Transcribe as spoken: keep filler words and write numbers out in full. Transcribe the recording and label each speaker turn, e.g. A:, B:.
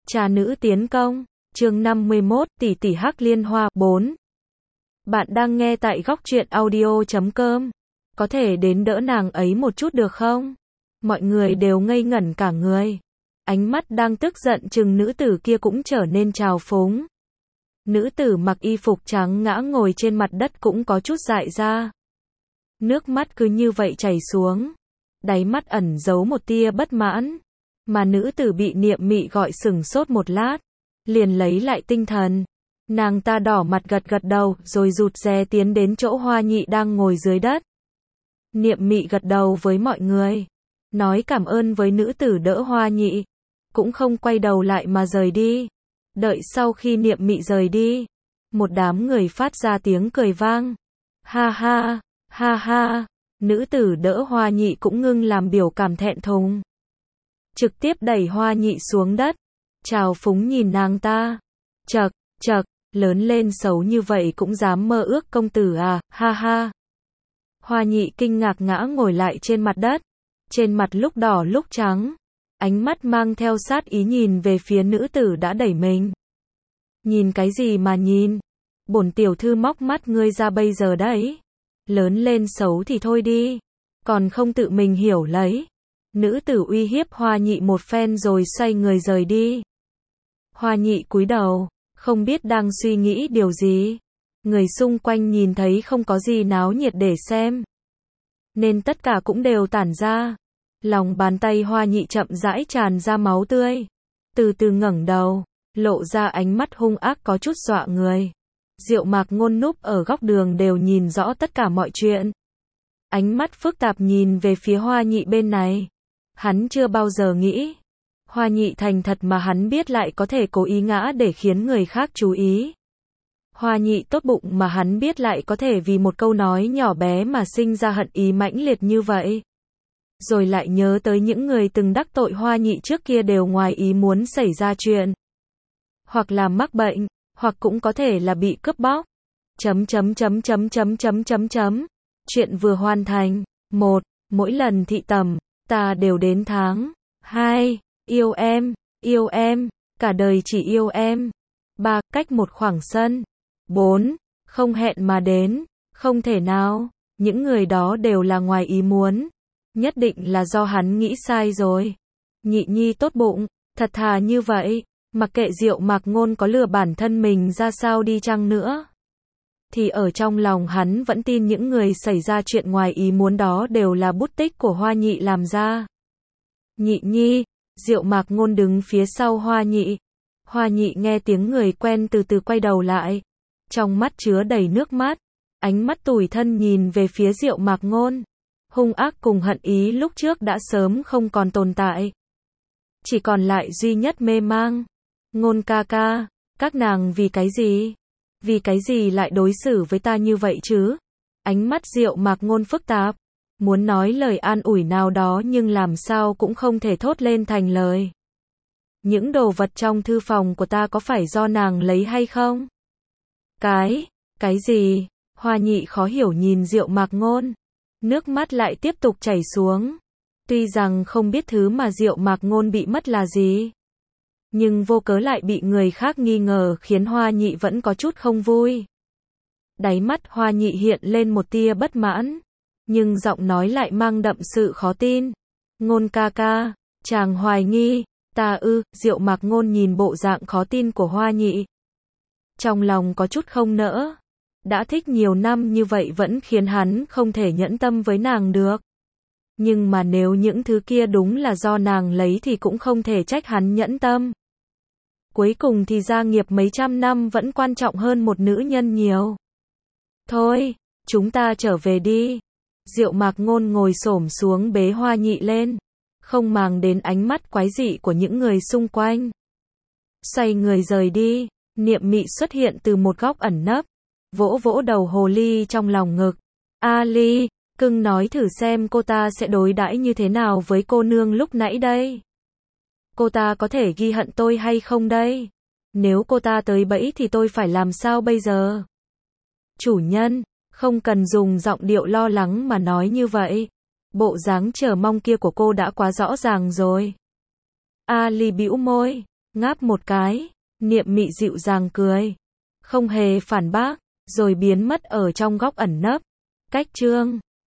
A: Trà nữ tiến công, chương năm mươi mốt, tỷ tỷ hắc liên hoa, bốn. Bạn đang nghe tại góc truyện audio chấm com. Có thể đến đỡ nàng ấy một chút được không? Mọi người đều ngây ngẩn cả người. Ánh mắt đang tức giận chừng nữ tử kia cũng trở nên trào phúng. Nữ tử mặc y phục trắng ngã ngồi trên mặt đất cũng có chút dại ra. Nước mắt cứ như vậy chảy xuống. Đáy mắt ẩn giấu một tia bất mãn. Mà nữ tử bị Niệm Mị gọi sửng sốt một lát. Liền lấy lại tinh thần. Nàng ta đỏ mặt gật gật đầu, rồi rụt rè tiến đến chỗ Hoa Nhị đang ngồi dưới đất. Niệm Mị gật đầu với mọi người. Nói cảm ơn với nữ tử đỡ Hoa Nhị. Cũng không quay đầu lại mà rời đi. Đợi sau khi Niệm Mị rời đi. Một đám người phát ra tiếng cười vang. Ha ha, ha ha. Nữ tử đỡ Hoa Nhị cũng ngưng làm biểu cảm thẹn thùng. Trực tiếp đẩy Hoa Nhị xuống đất. Trào phúng nhìn nàng ta. Chậc, chậc, lớn lên xấu như vậy cũng dám mơ ước công tử à, ha ha. Hoa Nhị kinh ngạc ngã ngồi lại trên mặt đất. Trên mặt lúc đỏ lúc trắng. Ánh mắt mang theo sát ý nhìn về phía nữ tử đã đẩy mình. Nhìn cái gì mà nhìn? Bổn tiểu thư móc mắt ngươi ra bây giờ đấy. Lớn lên xấu thì thôi đi. Còn không tự mình hiểu lấy. Nữ tử uy hiếp Hoa Nhị một phen rồi xoay người rời đi. Hoa Nhị cúi đầu, không biết đang suy nghĩ điều gì. Người xung quanh nhìn thấy không có gì náo nhiệt để xem. Nên tất cả cũng đều tản ra. Lòng bàn tay Hoa Nhị chậm rãi tràn ra máu tươi. Từ từ ngẩng đầu, lộ ra ánh mắt hung ác có chút dọa người. Diệu Mạc Ngôn núp ở góc đường đều nhìn rõ tất cả mọi chuyện. Ánh mắt phức tạp nhìn về phía Hoa Nhị bên này. Hắn chưa bao giờ nghĩ. Hoa Nhị thành thật mà hắn biết lại có thể cố ý ngã để khiến người khác chú ý. Hoa Nhị tốt bụng mà hắn biết lại có thể vì một câu nói nhỏ bé mà sinh ra hận ý mãnh liệt như vậy. Rồi lại nhớ tới những người từng đắc tội Hoa Nhị trước kia đều ngoài ý muốn xảy ra chuyện. Hoặc là mắc bệnh, hoặc cũng có thể là bị cướp bóc. Chấm chấm chấm chấm chấm chấm chấm chấm. Chuyện vừa hoàn thành. Một. Mỗi lần thị tầm, ta đều đến tháng. Hai. Yêu em, yêu em, cả đời chỉ yêu em. Ba. Cách một khoảng sân. Bốn. Không hẹn mà đến, không thể nào. Những người đó đều là ngoài ý muốn. Nhất định là do hắn nghĩ sai rồi. Nhị nhi tốt bụng, thật thà như vậy. Mặc kệ Diệu Mạc Ngôn có lừa bản thân mình ra sao đi chăng nữa. Thì ở trong lòng hắn vẫn tin những người xảy ra chuyện ngoài ý muốn đó đều là bút tích của Hoa Nhị làm ra. Nhị nhi, Diệu Mạc Ngôn đứng phía sau Hoa Nhị. Hoa Nhị nghe tiếng người quen từ từ quay đầu lại. Trong mắt chứa đầy nước mắt. Ánh mắt tủi thân nhìn về phía Diệu Mạc Ngôn. Hung ác cùng hận ý lúc trước đã sớm không còn tồn tại. Chỉ còn lại duy nhất mê mang. Ngôn ca ca, các nàng vì cái gì? Vì cái gì lại đối xử với ta như vậy chứ? Ánh mắt Diệu Mạc Ngôn phức tạp. Muốn nói lời an ủi nào đó nhưng làm sao cũng không thể thốt lên thành lời. Những đồ vật trong thư phòng của ta có phải do nàng lấy hay không? Cái, cái gì? Hoa Nhị khó hiểu nhìn Diệu Mạc Ngôn. Nước mắt lại tiếp tục chảy xuống. Tuy rằng không biết thứ mà Diệu Mạc Ngôn bị mất là gì. Nhưng vô cớ lại bị người khác nghi ngờ khiến Hoa Nhị vẫn có chút không vui. Đáy mắt Hoa Nhị hiện lên một tia bất mãn. Nhưng giọng nói lại mang đậm sự khó tin. Ngôn ca ca, chàng hoài nghi, ta ư, Diệu Mạc Ngôn nhìn bộ dạng khó tin của Hoa Nhị. Trong lòng có chút không nỡ. Đã thích nhiều năm như vậy vẫn khiến hắn không thể nhẫn tâm với nàng được. Nhưng mà nếu những thứ kia đúng là do nàng lấy thì cũng không thể trách hắn nhẫn tâm. Cuối cùng thì gia nghiệp mấy trăm năm vẫn quan trọng hơn một nữ nhân nhiều. Thôi, chúng ta trở về đi. Diệu Mạc Ngôn ngồi xổm xuống bế Hoa Nhị lên. Không màng đến ánh mắt quái dị của những người xung quanh. Xoay người rời đi. Niệm Mị xuất hiện từ một góc ẩn nấp. Vỗ vỗ đầu hồ ly trong lòng ngực. A Ly, cưng nói thử xem cô ta sẽ đối đãi như thế nào với cô nương lúc nãy đây. Cô ta có thể ghi hận tôi hay không đây? Nếu cô ta tới bẫy thì tôi phải làm sao bây giờ? Chủ nhân, không cần dùng giọng điệu lo lắng mà nói như vậy. Bộ dáng chờ mong kia của cô đã quá rõ ràng rồi. A Ly bĩu môi. ngáp một cái, Niệm Mị dịu dàng cười, không hề phản bác, rồi biến mất ở trong góc ẩn nấp. Cách chương